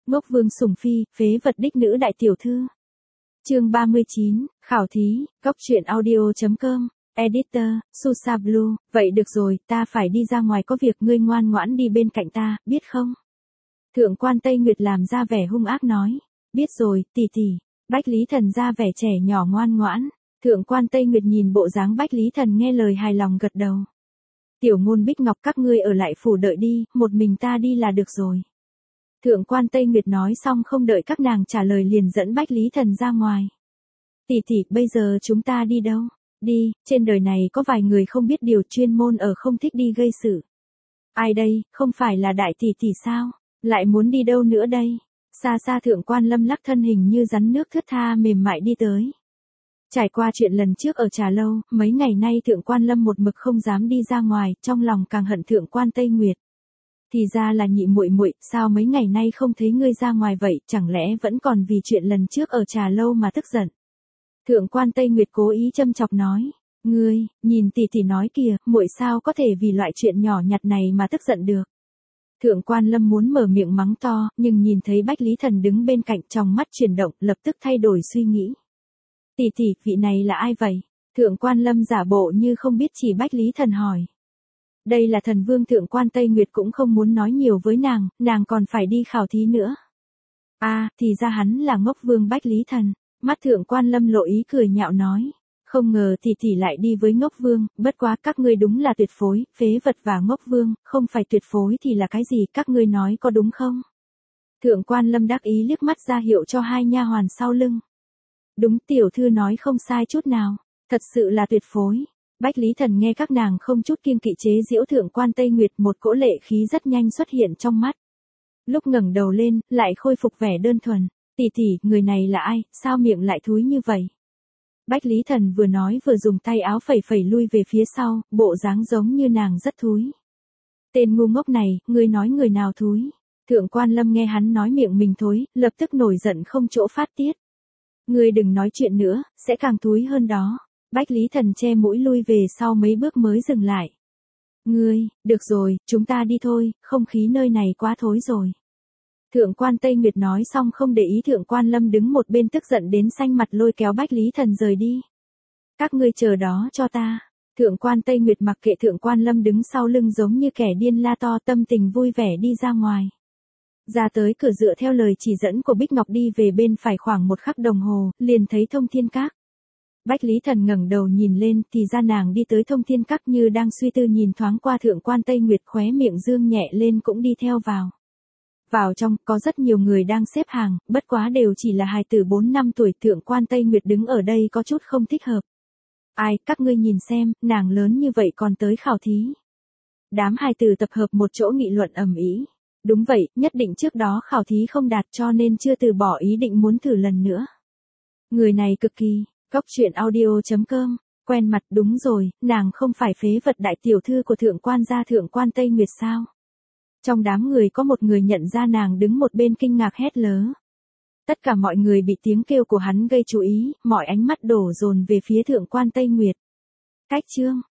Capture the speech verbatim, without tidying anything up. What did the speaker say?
Ngốc Vương sủng phi, phế vật đích nữ đại tiểu thư. Chương ba mươi chín, khảo thí, góc truyện audio chấm com, editor, Susa Blue, vậy được rồi, ta phải đi ra ngoài có việc, ngươi ngoan ngoãn đi bên cạnh ta, biết không? Thượng quan Tây Nguyệt làm ra vẻ hung ác nói, biết rồi, tỷ tỷ. Bách Lý Thần ra vẻ trẻ nhỏ ngoan ngoãn, thượng quan Tây Nguyệt nhìn bộ dáng Bách Lý Thần nghe lời hài lòng gật đầu. Tiểu ngôn Bích Ngọc các ngươi ở lại phủ đợi đi, một mình ta đi là được rồi. Thượng quan Tây Nguyệt nói xong không đợi các nàng trả lời liền dẫn Bách Lý Thần ra ngoài. Tỷ tỷ, bây giờ chúng ta đi đâu? Đi, trên đời này có vài người không biết điều chuyên môn ở không thích đi gây sự. Ai đây, không phải là đại tỷ tỷ sao? Lại muốn đi đâu nữa đây? Xa xa thượng quan Lâm lắc thân hình như rắn nước thướt tha mềm mại đi tới. Trải qua chuyện lần trước ở trà lâu, mấy ngày nay thượng quan Lâm một mực không dám đi ra ngoài, trong lòng càng hận thượng quan Tây Nguyệt. Thì ra là nhị muội muội, sao mấy ngày nay không thấy ngươi ra ngoài vậy, chẳng lẽ vẫn còn vì chuyện lần trước ở trà lâu mà tức giận? Thượng quan Tây Nguyệt cố ý châm chọc nói, ngươi, nhìn tỷ tỷ nói kìa, muội sao có thể vì loại chuyện nhỏ nhặt này mà tức giận được? Thượng quan Lâm muốn mở miệng mắng to, nhưng nhìn thấy Bách Lý Thần đứng bên cạnh trong mắt chuyển động, lập tức thay đổi suy nghĩ. Tỷ tỷ, vị này là ai vậy? Thượng quan Lâm giả bộ như không biết chỉ Bách Lý Thần hỏi. Đây là thần vương. Thượng quan Tây Nguyệt cũng không muốn nói nhiều với nàng, nàng còn phải đi khảo thí nữa. À, thì ra hắn là Ngốc Vương Bách Lý Thần. Mắt thượng quan Lâm lộ ý cười nhạo nói. Không ngờ tỷ tỷ lại đi với Ngốc Vương, bất quá các ngươi đúng là tuyệt phối, phế vật và Ngốc Vương, không phải tuyệt phối thì là cái gì, các ngươi nói có đúng không? Thượng quan Lâm đắc ý liếc mắt ra hiệu cho hai nha hoàn sau lưng. Đúng, tiểu thư nói không sai chút nào, thật sự là tuyệt phối. Bách Lý Thần nghe các nàng không chút kiêng kỵ chế giễu thượng quan Tây Nguyệt, một cỗ lệ khí rất nhanh xuất hiện trong mắt. Lúc ngẩng đầu lên, lại khôi phục vẻ đơn thuần. Tỷ tỷ, người này là ai, sao miệng lại thúi như vậy? Bách Lý Thần vừa nói vừa dùng tay áo phẩy phẩy lui về phía sau, bộ dáng giống như nàng rất thúi. Tên ngu ngốc này, ngươi nói người nào thúi? Thượng quan Lâm nghe hắn nói miệng mình thối, lập tức nổi giận không chỗ phát tiết. Ngươi đừng nói chuyện nữa, sẽ càng thúi hơn đó. Bách Lý Thần che mũi lui về sau mấy bước mới dừng lại. Ngươi, được rồi, chúng ta đi thôi, không khí nơi này quá thối rồi. Thượng quan Tây Nguyệt nói xong không để ý thượng quan Lâm đứng một bên tức giận đến xanh mặt lôi kéo Bách Lý Thần rời đi. Các ngươi chờ đó cho ta. Thượng quan Tây Nguyệt mặc kệ thượng quan Lâm đứng sau lưng giống như kẻ điên la to, tâm tình vui vẻ đi ra ngoài. Ra tới cửa dựa theo lời chỉ dẫn của Bích Ngọc đi về bên phải khoảng một khắc đồng hồ, liền thấy Thông Thiên Các. Bách Lý Thần ngẩng đầu nhìn lên thì ra nàng đi tới Thông Thiên Các như đang suy tư nhìn thoáng qua thượng quan Tây Nguyệt khóe miệng dương nhẹ lên cũng đi theo vào. Vào trong, có rất nhiều người đang xếp hàng, bất quá đều chỉ là hài tử bốn năm tuổi. Thượng quan Tây Nguyệt đứng ở đây có chút không thích hợp. Ai, các ngươi nhìn xem, nàng lớn như vậy còn tới khảo thí. Đám hài tử tập hợp một chỗ nghị luận ầm ĩ. Đúng vậy, nhất định trước đó khảo thí không đạt cho nên chưa từ bỏ ý định muốn thử lần nữa. Người này cực kỳ, góc truyện audio chấm com, quen mặt. Đúng rồi, nàng không phải phế vật đại tiểu thư của thượng quan gia thượng quan Tây Nguyệt sao? Trong đám người có một người nhận ra nàng đứng một bên kinh ngạc hét lớn. Tất cả mọi người bị tiếng kêu của hắn gây chú ý, mọi ánh mắt đổ dồn về phía thượng quan Tây Nguyệt. Cách chương